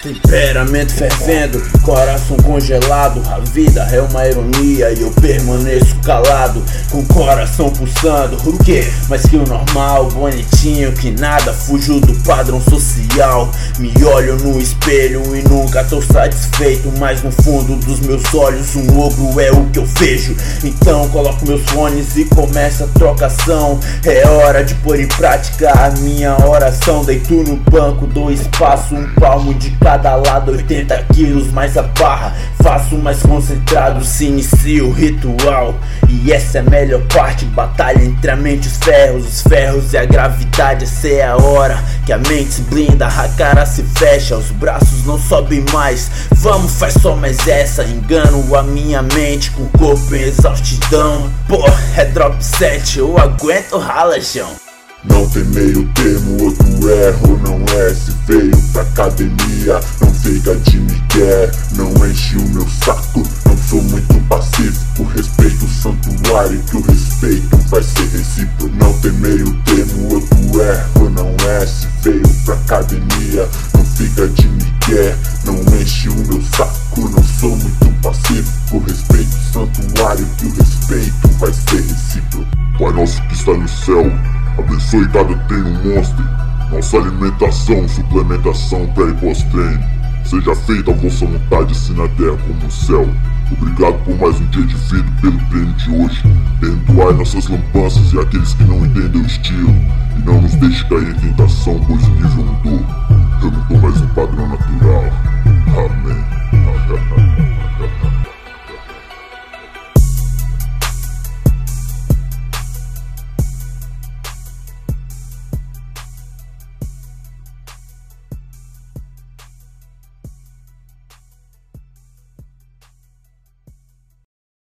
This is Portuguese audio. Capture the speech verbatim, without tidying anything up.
Temperamento fervendo, coração congelado. A vida é uma ironia e eu permaneço calado, com o coração pulsando. O que? Mais que o normal, bonitinho, que nada fugiu do padrão social. Me olho no espelho e nunca tô satisfeito, mas no fundo dos meus olhos um ogro é o que eu vejo. Então coloco meus fones e começa a trocação. É hora de pôr em prática a minha oração. Deito no banco, dou espaço, um palmo de cada lado, oitenta quilos mais a barra. Faço mais concentrado, se inicia o ritual. E essa é a melhor parte, batalha entre a mente e os ferros. Os ferros e a gravidade, essa é a hora que a mente se blinda, a cara se fecha, os braços não sobem mais. Vamos, faz só mais essa, engano a minha mente com o corpo em exaustidão. Pô, é drop set, eu aguento ralajão. Não tem meio termo, outro erro, não é. Se veio pra academia, não fica de migué, não enche o meu saco, não sou muito pacífico. Respeito o santuário, que o respeito vai ser recíproco. Não tem meio termo, outro erro, não é. Se veio pra academia, não fica de migué, não enche o meu saco, não sou muito pacífico. Respeito o santuário, que o respeito vai ser recíproco. Pai nosso que está no céu, abençoe cada treino monstro. Nossa alimentação, suplementação pré e pós-treino. Seja feita a vossa vontade, assim na terra como no céu. Obrigado por mais um dia de vida, pelo treino de hoje. Perdoai nossas lambanças e aqueles que não entendem o estilo. E não nos deixe cair em tentação, pois o nível mudou. Eu não tô mais um padrão natural. Amém.